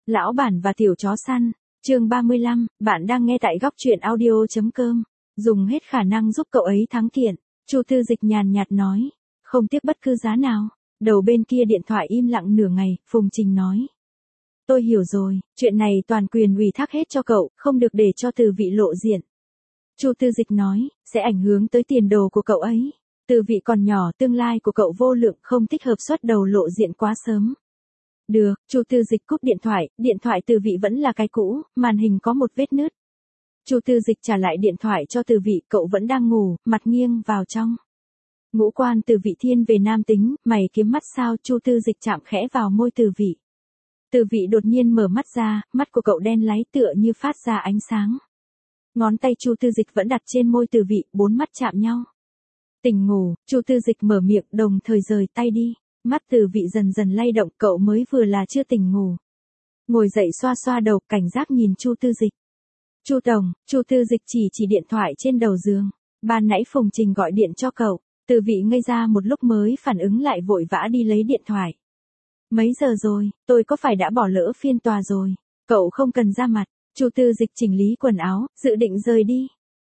Lão bản và tiểu chó săn, chương 35, bạn đang nghe tại góc truyện audio.com. Dùng hết khả năng giúp cậu ấy thắng kiện, Chu Tư Dịch nhàn nhạt nói, không tiếc bất cứ giá nào. Đầu bên kia điện thoại im lặng nửa ngày, Phùng Trình nói. Tôi hiểu rồi, chuyện này toàn quyền ủy thác hết cho cậu, không được để cho Từ Vị lộ diện. Chu Tư Dịch nói, sẽ ảnh hưởng tới tiền đồ của cậu ấy. Từ Vị còn nhỏ, tương lai của cậu vô lượng, không thích hợp xuất đầu lộ diện quá sớm. Được, Chu Tư Dịch cúp điện thoại Từ Vị vẫn là cái cũ, màn hình có một vết nứt. Chu Tư Dịch trả lại điện thoại cho Từ Vị, cậu vẫn đang ngủ, mặt nghiêng vào trong. Ngũ quan Từ Vị thiên về nam tính, mày kiếm mắt sao? Chu Tư Dịch chạm khẽ vào môi Từ Vị. Từ Vị đột nhiên mở mắt ra, mắt của cậu đen láy tựa như phát ra ánh sáng. Ngón tay Chu Tư Dịch vẫn đặt trên môi Từ Vị, bốn mắt chạm nhau. Tỉnh ngủ, Chu Tư Dịch mở miệng, đồng thời rời tay đi. Mắt Từ Vị dần dần lay động, cậu mới vừa là chưa tỉnh ngủ. Ngồi dậy xoa xoa đầu, cảnh giác nhìn Chu Tư Dịch. Chu Tổng, Chu Tư Dịch chỉ điện thoại trên đầu giường. Ban nãy Phùng Trình gọi điện cho cậu. Từ Vị ngây ra một lúc mới phản ứng lại, vội vã đi lấy điện thoại. Mấy giờ rồi, tôi có phải đã bỏ lỡ phiên tòa rồi? Cậu không cần ra mặt. Chu Tư Dịch chỉnh lý quần áo, dự định rời đi.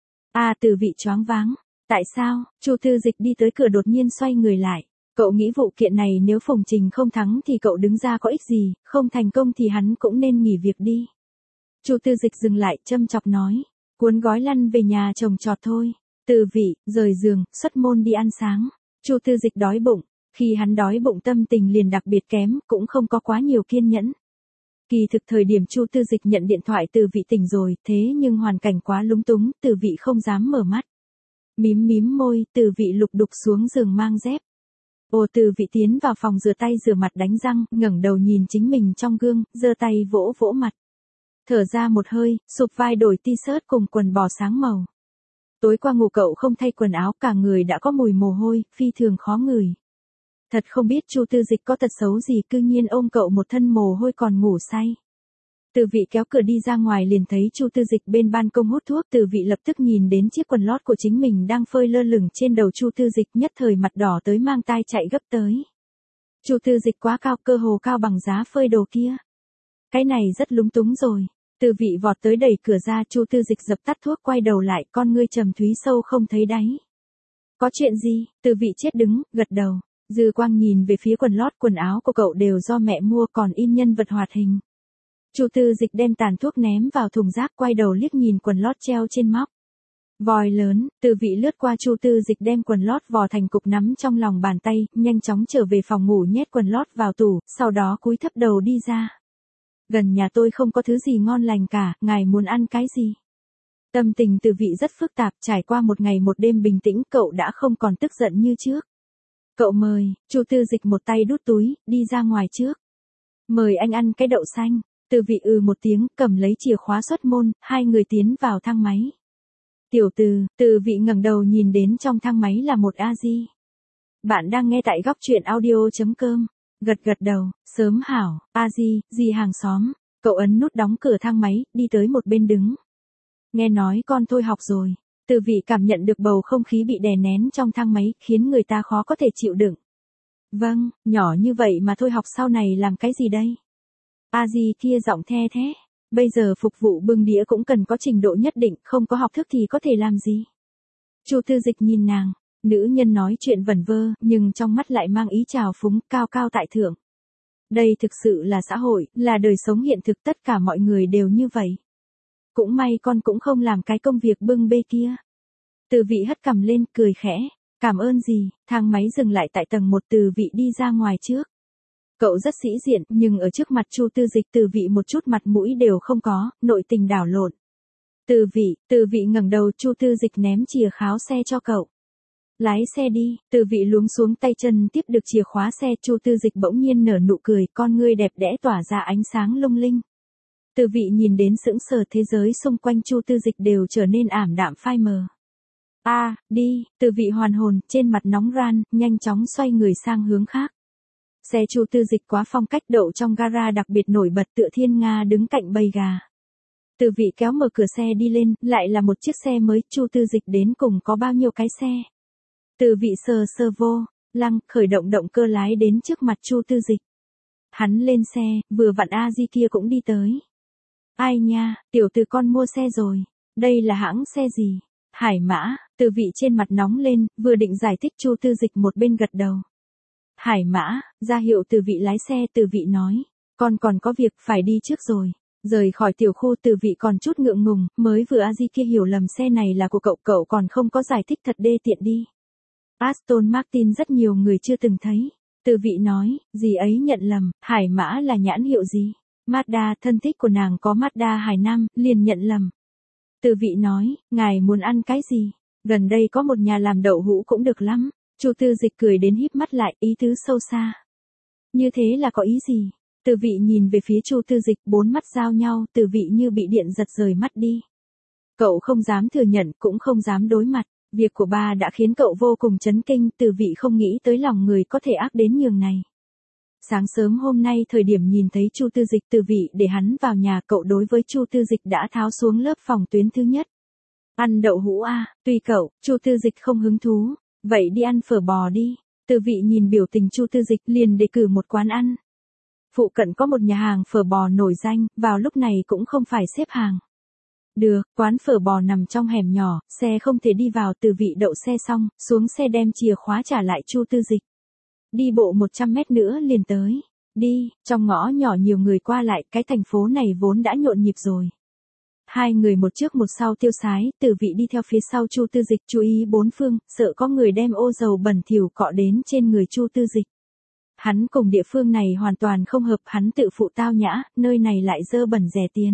Từ Vị choáng váng. Tại sao? Chu Tư Dịch đi tới cửa đột nhiên xoay người lại. Cậu nghĩ vụ kiện này nếu Phùng Trình không thắng thì cậu đứng ra có ích gì, không thành công thì hắn cũng nên nghỉ việc đi. Chu Tư Dịch dừng lại, châm chọc nói. Cuốn gói lăn về nhà trồng trọt thôi. Từ Vị, rời giường, xuất môn đi ăn sáng. Chu Tư Dịch đói bụng. Khi hắn đói bụng tâm tình liền đặc biệt kém, cũng không có quá nhiều kiên nhẫn. Kỳ thực thời điểm Chu Tư Dịch nhận điện thoại Từ Vị tỉnh rồi, thế nhưng hoàn cảnh quá lúng túng, Từ Vị không dám mở mắt. Mím môi, Từ Vị lục đục xuống giường mang dép. Từ Vị tiến vào phòng rửa tay rửa mặt đánh răng, ngẩng đầu nhìn chính mình trong gương, giơ tay vỗ vỗ mặt. Thở ra một hơi, sụp vai đổi t-shirt cùng quần bò sáng màu. Tối qua ngủ cậu không thay quần áo, cả người đã có mùi mồ hôi, phi thường khó ngửi. Thật không biết Chu Tư Dịch có tật xấu gì, cư nhiên ôm cậu một thân mồ hôi còn ngủ say. Từ Vị kéo cửa đi ra ngoài liền thấy Chu Tư Dịch bên ban công hút thuốc. Từ Vị lập tức nhìn đến chiếc quần lót của chính mình đang phơi lơ lửng trên đầu Chu Tư Dịch, nhất thời mặt đỏ tới mang tai chạy gấp tới. Chu Tư Dịch quá cao, cơ hồ cao bằng giá phơi đồ kia. Cái này rất lúng túng rồi. Từ Vị vọt tới đẩy cửa ra, Chu Tư Dịch dập tắt thuốc quay đầu lại, con ngươi trầm thúy sâu không thấy đáy. Có chuyện gì? Từ Vị chết đứng, gật đầu. Dư quang nhìn về phía quần lót, quần áo của cậu đều do mẹ mua, còn in nhân vật hoạt hình. Chu Tư Dịch đem tàn thuốc ném vào thùng rác, quay đầu liếc nhìn quần lót treo trên móc. Vòi lớn, Từ Vị lướt qua Chu Tư Dịch đem quần lót vò thành cục nắm trong lòng bàn tay, nhanh chóng trở về phòng ngủ nhét quần lót vào tủ, sau đó cúi thấp đầu đi ra. Gần nhà tôi không có thứ gì ngon lành cả, ngài muốn ăn cái gì? Tâm tình Từ Vị rất phức tạp, trải qua một ngày một đêm bình tĩnh, cậu đã không còn tức giận như trước. Cậu mời, Chu Tư Dịch một tay đút túi, đi ra ngoài trước. Mời anh ăn cái đậu xanh. Từ Vị một tiếng, cầm lấy chìa khóa xuất môn, hai người tiến vào thang máy. Tiểu Từ Vị ngẩng đầu nhìn đến trong thang máy là một A-di. Bạn đang nghe tại góc truyện audio.com. Gật đầu, sớm hảo, A-di, dì hàng xóm. Cậu ấn nút đóng cửa thang máy, đi tới một bên đứng. Nghe nói con thôi học rồi. Từ Vị cảm nhận được bầu không khí bị đè nén trong thang máy, khiến người ta khó có thể chịu đựng. Vâng, nhỏ như vậy mà thôi học sau này làm cái gì đây? A-di kia giọng the thế. Bây giờ phục vụ bưng đĩa cũng cần có trình độ nhất định, không có học thức thì có thể làm gì? Chu Tư Dịch nhìn nàng, nữ nhân nói chuyện vẩn vơ, nhưng trong mắt lại mang ý trào phúng, cao cao tại thượng. Đây thực sự là xã hội, là đời sống hiện thực, tất cả mọi người đều như vậy. Cũng may con cũng không làm cái công việc bưng bê kia. Từ Vị hất cằm lên, cười khẽ. Cảm ơn gì? Thang máy dừng lại tại tầng 1, Từ Vị đi ra ngoài trước. Cậu rất sĩ diện, nhưng ở trước mặt Chu Tư Dịch, Từ Vị một chút mặt mũi đều không có, nội tình đảo lộn. Từ Vị ngẩng đầu, Chu Tư Dịch ném chìa khóa xe cho cậu. Lái xe đi. Từ Vị luống xuống tay chân tiếp được chìa khóa xe, Chu Tư Dịch bỗng nhiên nở nụ cười, con ngươi đẹp đẽ tỏa ra ánh sáng lung linh. Từ Vị nhìn đến sững sờ, thế giới xung quanh Chu Tư Dịch đều trở nên ảm đạm phai mờ. Đi. Từ Vị hoàn hồn, trên mặt nóng ran, nhanh chóng xoay người sang hướng khác. Xe Chu Tư Dịch quá phong cách, đậu trong gara đặc biệt nổi bật tựa thiên nga đứng cạnh bầy gà. Từ Vị kéo mở cửa xe đi lên, lại là một chiếc xe mới, Chu Tư Dịch đến cùng có bao nhiêu cái xe. Từ Vị sờ vô lăng, khởi động động cơ lái đến trước mặt Chu Tư Dịch. Hắn lên xe, vừa vặn A Di kia cũng đi tới. Ai nha, tiểu từ con mua xe rồi. Đây là hãng xe gì? Hải Mã. Từ vị trên mặt nóng lên, vừa định giải thích Chu Tư Dịch một bên gật đầu. Hải Mã, ra hiệu từ vị lái xe. Từ vị nói, con còn có việc phải đi trước rồi. Rời khỏi tiểu khu Từ vị còn chút ngượng ngùng, mới vừa A Di kia hiểu lầm xe này là của cậu còn không có giải thích thật đê tiện đi. Aston Martin rất nhiều người chưa từng thấy. Từ vị nói, gì ấy nhận lầm, Hải Mã là nhãn hiệu gì? Mazda, thân thích của nàng có Mazda Hải Nam, liền nhận lầm. Từ vị nói, ngài muốn ăn cái gì? Gần đây có một nhà làm đậu hũ cũng được lắm. Chu Tư Dịch cười đến híp mắt lại, ý tứ sâu xa. Như thế là có ý gì? Từ vị nhìn về phía Chu Tư Dịch, bốn mắt giao nhau, Từ vị như bị điện giật rời mắt đi. Cậu không dám thừa nhận, cũng không dám đối mặt. Việc của ba đã khiến cậu vô cùng chấn kinh, Từ vị không nghĩ tới lòng người có thể ác đến nhường này. Sáng sớm hôm nay thời điểm nhìn thấy Chu Tư Dịch, Từ vị để hắn vào nhà, cậu đối với Chu Tư Dịch đã tháo xuống lớp phòng tuyến thứ nhất. Ăn đậu hũ à, tùy cậu. Chu Tư Dịch không hứng thú. Vậy đi ăn phở bò đi. Từ vị nhìn biểu tình Chu Tư Dịch liền đề cử một quán ăn. Phụ cận có một nhà hàng phở bò nổi danh, vào lúc này cũng không phải xếp hàng. Được, quán phở bò nằm trong hẻm nhỏ, xe không thể đi vào. Từ vị đậu xe xong, xuống xe đem chìa khóa trả lại Chu Tư Dịch. Đi bộ 100 mét nữa liền tới. Đi, trong ngõ nhỏ nhiều người qua lại, cái thành phố này vốn đã nhộn nhịp rồi. Hai người một trước một sau tiêu sái, Từ vị đi theo phía sau Chu Tư Dịch, chú ý bốn phương, sợ có người đem ô dầu bẩn thỉu cọ đến trên người Chu Tư Dịch. Hắn cùng địa phương này hoàn toàn không hợp, hắn tự phụ tao nhã, nơi này lại dơ bẩn rẻ tiền.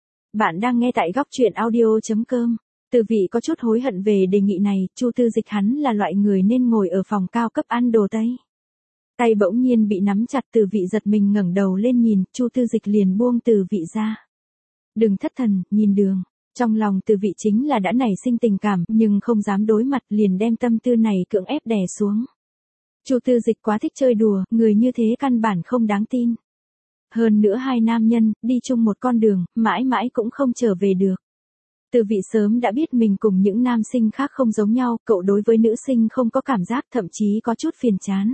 Bạn đang nghe tại góc truyện audio.com. Từ vị có chút hối hận về đề nghị này, Chu Tư Dịch hắn là loại người nên ngồi ở phòng cao cấp ăn đồ Tây. Tay bỗng nhiên bị nắm chặt, Từ vị giật mình ngẩng đầu lên nhìn, Chu Tư Dịch liền buông Từ vị ra. Đừng thất thần, nhìn đường. Trong lòng Từ vị chính là đã nảy sinh tình cảm, nhưng không dám đối mặt, liền đem tâm tư này cưỡng ép đè xuống. Chu Tư Dịch quá thích chơi đùa, người như thế căn bản không đáng tin. Hơn nữa hai nam nhân, đi chung một con đường, mãi mãi cũng không trở về được. Từ vị sớm đã biết mình cùng những nam sinh khác không giống nhau, cậu đối với nữ sinh không có cảm giác, thậm chí có chút phiền chán.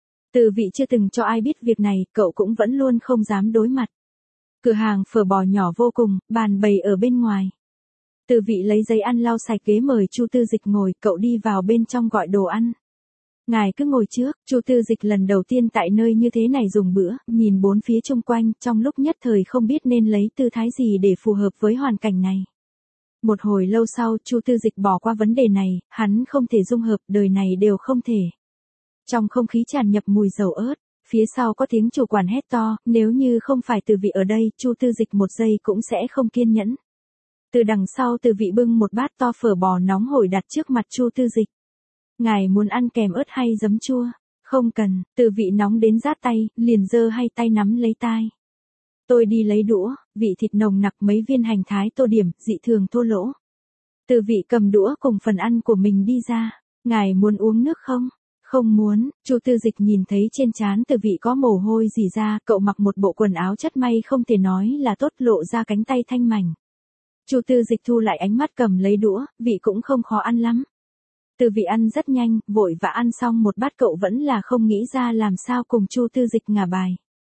Từ vị chưa từng cho ai biết việc này, cậu cũng vẫn luôn không dám đối mặt. Cửa hàng phở bò nhỏ vô cùng, bàn bày ở bên ngoài. Từ vị lấy giấy ăn lau sạch ghế mời Chu Tư Dịch ngồi, cậu đi vào bên trong gọi đồ ăn. Ngài cứ ngồi trước. Chu Tư Dịch lần đầu tiên tại nơi như thế này dùng bữa, nhìn bốn phía chung quanh, trong lúc nhất thời không biết nên lấy tư thái gì để phù hợp với hoàn cảnh này. Một hồi lâu sau, Chu Tư Dịch bỏ qua vấn đề này, hắn không thể dung hợp, đời này đều không thể. Trong không khí tràn nhập mùi dầu ớt, phía sau có tiếng chủ quản hét to, nếu như không phải Từ vị ở đây, Chu Tư Dịch một giây cũng sẽ không kiên nhẫn. Từ đằng sau Từ vị bưng một bát to phở bò nóng hổi đặt trước mặt Chu Tư Dịch. Ngài muốn ăn kèm ớt hay giấm chua? Không cần. Từ vị nóng đến rát tay, liền giơ hai tay nắm lấy tai. Tôi đi lấy đũa, vị thịt nồng nặc, mấy viên hành thái tô điểm, dị thường thô lỗ. Từ vị cầm đũa cùng phần ăn của mình đi ra. Ngài muốn uống nước không? Không muốn. Chu Tư Dịch nhìn thấy trên trán Từ vị có mồ hôi rỉ ra, cậu mặc một bộ quần áo chất may không thể nói là tốt, lộ ra cánh tay thanh mảnh. Chu Tư Dịch thu lại ánh mắt cầm lấy đũa, vị cũng không khó ăn lắm. Từ vị ăn rất nhanh, vội và ăn xong một bát, cậu vẫn là không nghĩ ra làm sao cùng Chu Tư Dịch ngả bài.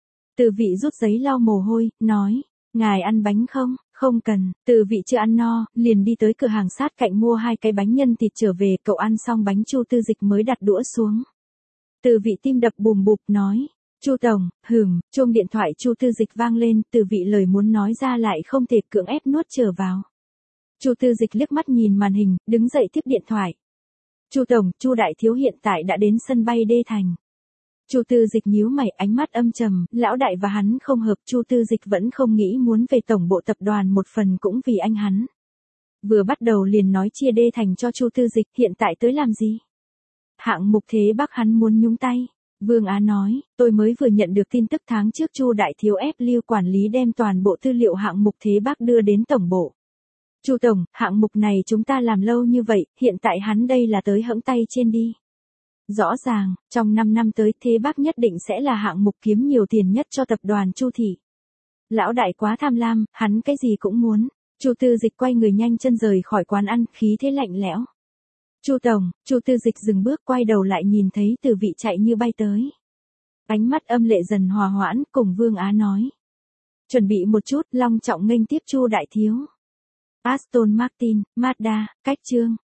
Từ vị rút giấy lau mồ hôi, nói, ngài ăn bánh không? Không cần. Từ vị chưa ăn no, liền đi tới cửa hàng sát cạnh mua 2 cái bánh nhân thịt trở về, cậu ăn xong bánh Chu Tư Dịch mới đặt đũa xuống. Từ vị tim đập bùm bụp nói, Chu tổng, chuông điện thoại Chu Tư Dịch vang lên, Từ vị lời muốn nói ra lại không thể, cưỡng ép nuốt trở vào. Chu Tư Dịch liếc mắt nhìn màn hình, đứng dậy tiếp điện thoại. Chu tổng, Chu đại thiếu hiện tại đã đến sân bay Đê Thành. Chu Tư Dịch nhíu mày, ánh mắt âm trầm, lão đại và hắn không hợp, Chu Tư Dịch vẫn không nghĩ muốn về tổng bộ tập đoàn, một phần cũng vì anh hắn. Vừa bắt đầu liền nói chia Đê Thành cho Chu Tư Dịch, hiện tại tới làm gì? Hạng mục Thế Bắc hắn muốn nhúng tay. Vương Á nói, tôi mới vừa nhận được tin tức tháng trước Chu đại thiếu ép Lưu quản lý đem toàn bộ tư liệu hạng mục Thế Bắc đưa đến tổng bộ. Chu tổng, hạng mục này chúng ta làm lâu như vậy, hiện tại hắn đây là tới hẫng tay trên đi. Rõ ràng, trong 5 năm tới Thế Bắc nhất định sẽ là hạng mục kiếm nhiều tiền nhất cho tập đoàn Chu thị. Lão đại quá tham lam, hắn cái gì cũng muốn. Chu Tư Dịch quay người nhanh chân rời khỏi quán ăn, khí thế lạnh lẽo. Chu tổng. Chu Tư Dịch dừng bước, quay đầu lại nhìn thấy Từ vị chạy như bay tới. Ánh mắt âm lệ dần hòa hoãn, cùng Vương Á nói. Chuẩn bị một chút, long trọng nghênh tiếp Chu đại thiếu. Aston Martin, Mazda, cách chương.